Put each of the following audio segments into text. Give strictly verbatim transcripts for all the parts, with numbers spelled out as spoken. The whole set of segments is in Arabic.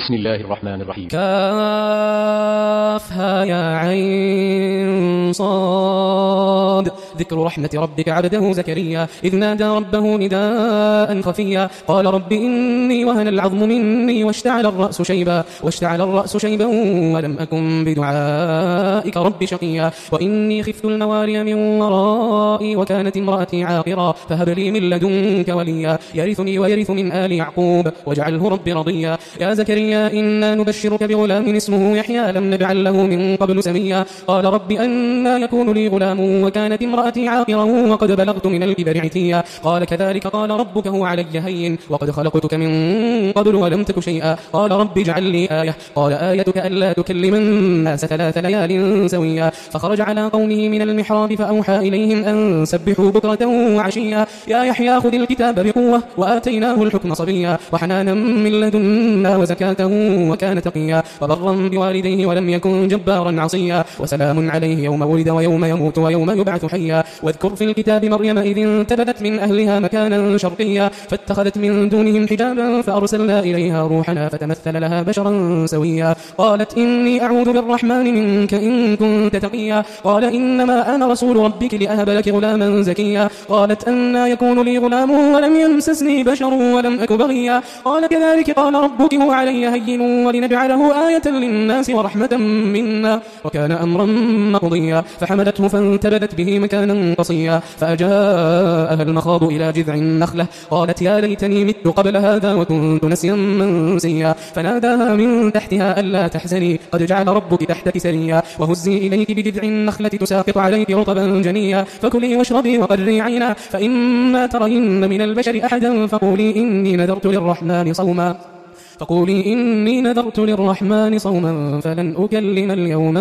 بسم الله الرحمن الرحيم. كافها يا عين صاد. ذكر رحمة ربك عبده زكريا إذ نادى ربه نداء خفيا قال رب إني وهن العظم مني واشتعل الرأس شيبا واشتعل الرأس شيبا ولم أكن بدعائك رب شقيا وإني خفت الموالي من ورائي وكانت امرأتي عاقرا فهب لي من لدنك وليا يرثني ويرث من آل يعقوب واجعله رب رضيا. يا زكريا إنا نبشرك بغلام اسمه يحيى لم نجعل له من قبل سميا قال رب أنى يكون لي غلام وكانت امرأتي عاقرا وقد بلغت من الكبر عتيا قال كذلك قال ربك هو علي هين وقد خلقتك من قبل ولم تك شيئا قال رب اجعل لي آية قال آيتك ألا تكلم الناس ثلاث ليال سويا فخرج على قومه من المحراب فأوحى إليهم أن سبحوا بكرة وعشيا يا يحيى خذ الكتاب بقوة وآتيناه الحكم صبيا وحنانا من لدنا وزكاة وكان تقيا وبرا بوالديه ولم يكن جبارا عصيا وسلام عليه يوم ولد ويوم يموت ويوم يبعث حيا. واذكر في الكتاب مريم إذ انتبذت من أهلها مكانا شرقيا فاتخذت من دونهم حجابا فأرسلنا إليها روحنا فتمثل لها بشرا سويا قالت إني أعوذ بالرحمن منك إن كنت تقيا قال إنما أنا رسول ربك لأهب لك غلاما زكيا قالت أنى يكون لي غلام ولم يمسسني بشر ولم أك بغيا قال كذلك قال ربك هو علي هين ولنجعله آية للناس ورحمة منا وكان أمرا مقضيا فحملته فانتبذت به مكانا قصيا فأجاءها المخاض إلى جذع النخلة قالت يا ليتني مت قبل هذا وكنت نسيا منسيا فناداها من تحتها ألا تحزني قد جعل ربك تحتك سريا وهزي إليك بجذع النخلة تساقط عليك رطبا جنيا فكلي واشربي وقري عينا فإما ترين من البشر أحدا فقولي إني نذرت للرحمن صوما فقولي إني نذرت للرحمن صوما فلن أكلم اليوم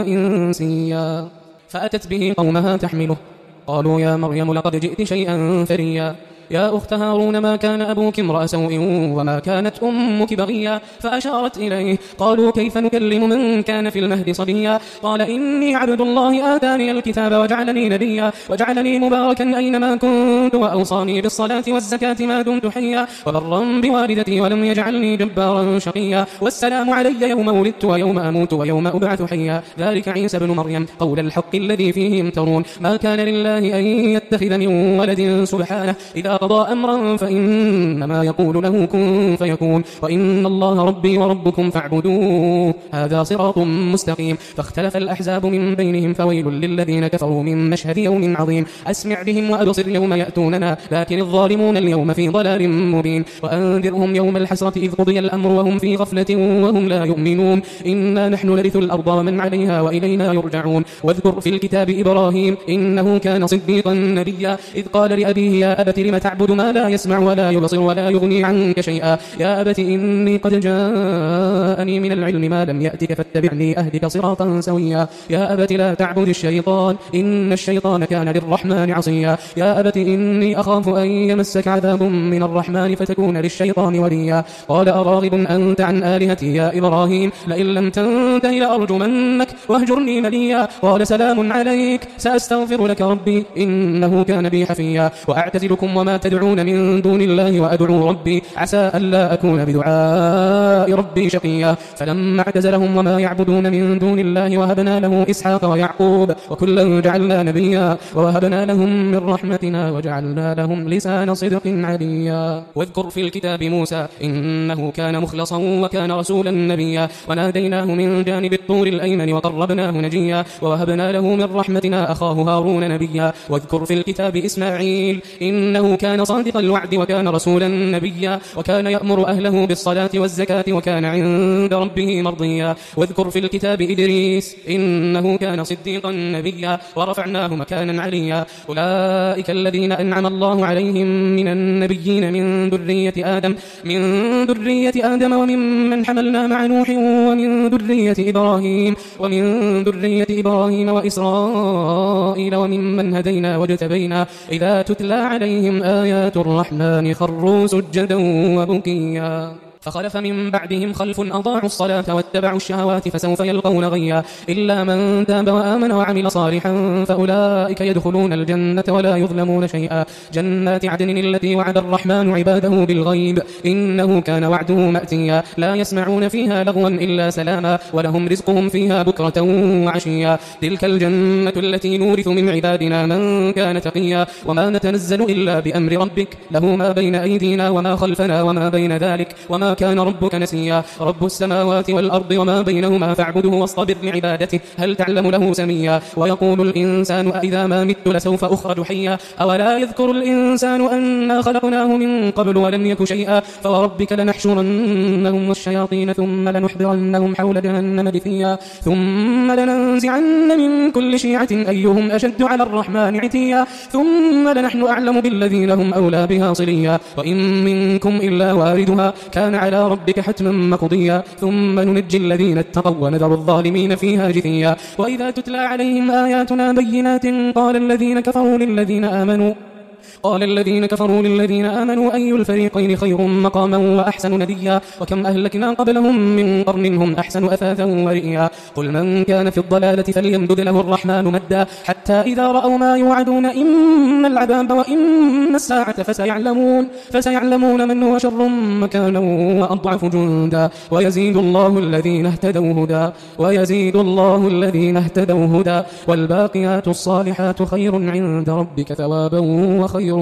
إنسيا فأتت به قومها تحمله قالوا يا مريم لقد جئت شيئا فريا يا أخت هارون ما كان أبوك امرأ سوء وما كانت أمك بغيا فأشارت إليه قالوا كيف نكلم من كان في المهد صبيا قال إني عبد الله آتاني الكتاب وجعلني نبيا وجعلني مباركا أينما كنت وأوصاني بالصلاة والزكاة ما دمت حيا وبرا بوالدتي ولم يجعلني جبارا شقيا والسلام علي يوم ولدت ويوم أموت ويوم أبعث حيا ذلك عيسى بن مريم قول الحق الذي فيه يمترون ما كان لله أن يتخذ من ولد سبحانه إذا قضى أمرا فإنما يقول له كن فيكون وإن الله ربي وربكم فاعبدوه هذا صراط مستقيم. فاختلف الأحزاب من بينهم فويل للذين كفروا من مشهد يوم عظيم أسمع بهم وأبصر يوم يأتوننا لكن الظالمون اليوم في ضلال مبين. وأنذرهم يوم الحسرة إذ قضي الأمر وهم في غفلة وهم لا يؤمنون إنا نحن نرث الأرض ومن عليها وإلينا يرجعون. واذكر في الكتاب إبراهيم إنه كان صديقا نبيا إذ قال لأبيه يا أبت لم تعبد ما لا يسمع ولا يبصر ولا يغني عنك شيئا يا أبت إني قد جاءني من العلم ما لم يأتك فاتبعني أهدك صراطا سويا يا أبت لا تعبد الشيطان إن الشيطان كان للرحمن عصيا يا أبت إني أخاف أن يمسك عذاب من الرحمن فتكون للشيطان وليا قال أراغب أنت عن آلهتي يا إبراهيم لئن لم تنته لأرجمنك واهجرني مليا قال سلام عليك سأستغفر لك ربي إنه كان بي حفيا وأعتزلكم وما تدعون من دون الله وأدعو ربي عسى ألا أكون بدعاء ربي شقيا فلما اعتزلهم وما يعبدون من دون الله وهبنا له إسحاق ويعقوب وكلا جعلنا نبيا ووهبنا لهم من رحمتنا وجعلنا لهم لسان صدق عليا. واذكر في الكتاب موسى إنه كان مخلصا وكان رسولا نبيا وناديناه من جانب الطور الأيمن وقربناه نجيا ووهبنا له من رحمتنا أخاه هارون نبيا. واذكر في الكتاب إسماعيل إنه كان صادق الوعد وكان رسولا نبيا وكان يأمر أهله بالصلاة والزكاة وكان عند ربه مرضيا. واذكر في الكتاب إدريس إنه كان صديقا نبيا ورفعناه مكانا عليا. أولئك الذين أنعم الله عليهم من النبيين من ذرية آدم من ذرية آدم وممن حملنا مع نوح ومن ذرية إبراهيم ومن ذرية إبراهيم وإسرائيل وممن هدينا واجتبينا إذا تتلى عليهم آيات الرحمن خروا سجدا وبكيا. فخلف من بعدهم خلف أضاعوا الصلاة واتبعوا الشهوات فسوف يلقون غيا إلا من تاب وآمن وعمل صالحا فأولئك يدخلون الجنة ولا يظلمون شيئا جنات عدن التي وعد الرحمن عباده بالغيب إنه كان وعده مأتيا لا يسمعون فيها لغوا إلا سلاما ولهم رزقهم فيها بكرة وعشيا تلك الجنة التي نورث من عبادنا من كان تقيا وما نتنزل إلا بأمر ربك له ما بين أيدينا وما خلفنا وما بين ذلك وما كان ربك نسيا رب السماوات والأرض وما بينهما فاعبده واصطبر لعبادته هل تعلم له سميا ويقول الإنسان أإذا ما مت لسوف أخرج حيا أولا يذكر الإنسان أنا خلقناه من قبل ولم يك شيئا فوربك لنحشرنهم والشياطين ثم لنحضرنهم حول جهنم جثيا ثم لننزعن من كل شيعة أيهم أشد على الرحمن عتيا ثم لنحن أعلم بالذين هم أولى بها صليا وإن منكم إلا واردها كان على ربك حتما مقضيا ثم ننجي الذين اتقوا ونذر الظالمين فيها جثيا وإذا تتلى عليهم آياتنا بينات قال الذين كفروا للذين آمنوا قال الذين كفروا للذين آمنوا أي الفريقين خير مقاما وأحسن نديا وكم أهلكنا قبلهم من قرن هم أحسن أثاثا ورئيا قل من كان في الضلالة فليمدد له الرحمن مدا حتى إذا رأوا ما يوعدون إما العذاب وإما الساعة فسيعلمون فسيعلمون من هو شر مكانا وأضعف جندا ويزيد الله الذين اهتدوا هدى ويزيد الله الذين اهتدوا هدى والباقيات الصالحات خير عند ربك ثوابا وخير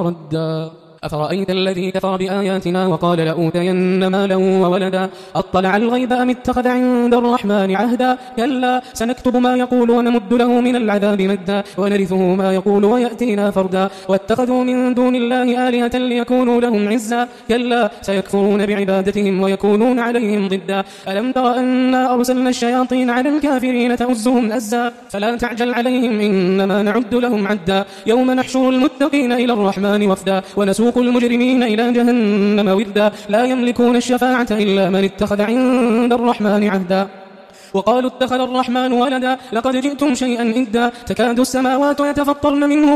مردا أفرأيت الذي كفر بآياتنا وقال لأوتين مالا وولدا أطلع الغيب أم اتخذ عند الرحمن عهدا كلا سنكتب ما يقول ونمد له من العذاب مدا ونرثه ما يقول ويأتينا فردا واتخذوا من دون الله آلهة ليكونوا لهم عزا كلا سيكفرون بعبادتهم ويكونون عليهم ضدا ألم تر أنا أرسلنا الشياطين على الكافرين تؤزهم أزا فلا تعجل عليهم إنما نعد لهم عدا يوم نحشر المتقين إلى الرحمن وفدا ونسوق المجرمين إلى جهنم وردا لا يملكون الشفاعة إلا من اتخذ عند الرحمن عهدا وقالوا اتخذ الرحمن ولدا لقد جئتم شيئا إدا تكاد السماوات يتفطرن منه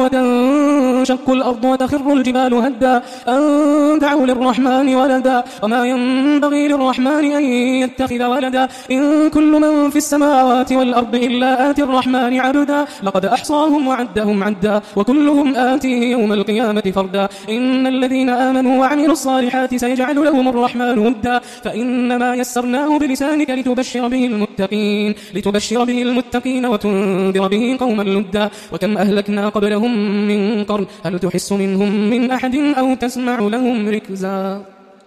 وتنشق الأرض وتخر الجبال هدا أن دعوا للرحمن ولدا وما ينبغي للرحمن أن يتخذ ولدا إن كل من في السماوات والأرض إلا آتي الرحمن عبدا لقد أحصاهم وعدهم عدا وكلهم آتيه يوم القيامة فردا إن الذين آمنوا وعملوا الصالحات سيجعل لهم الرحمن ودا فإنما يسرناه بلسانك لتبشر به المتقين لتبشر به المتقين وتنذر به قوما لدا وكم أهلكنا قبلهم من قرن هل تحس منهم من أحد أو تسمع لهم ركزا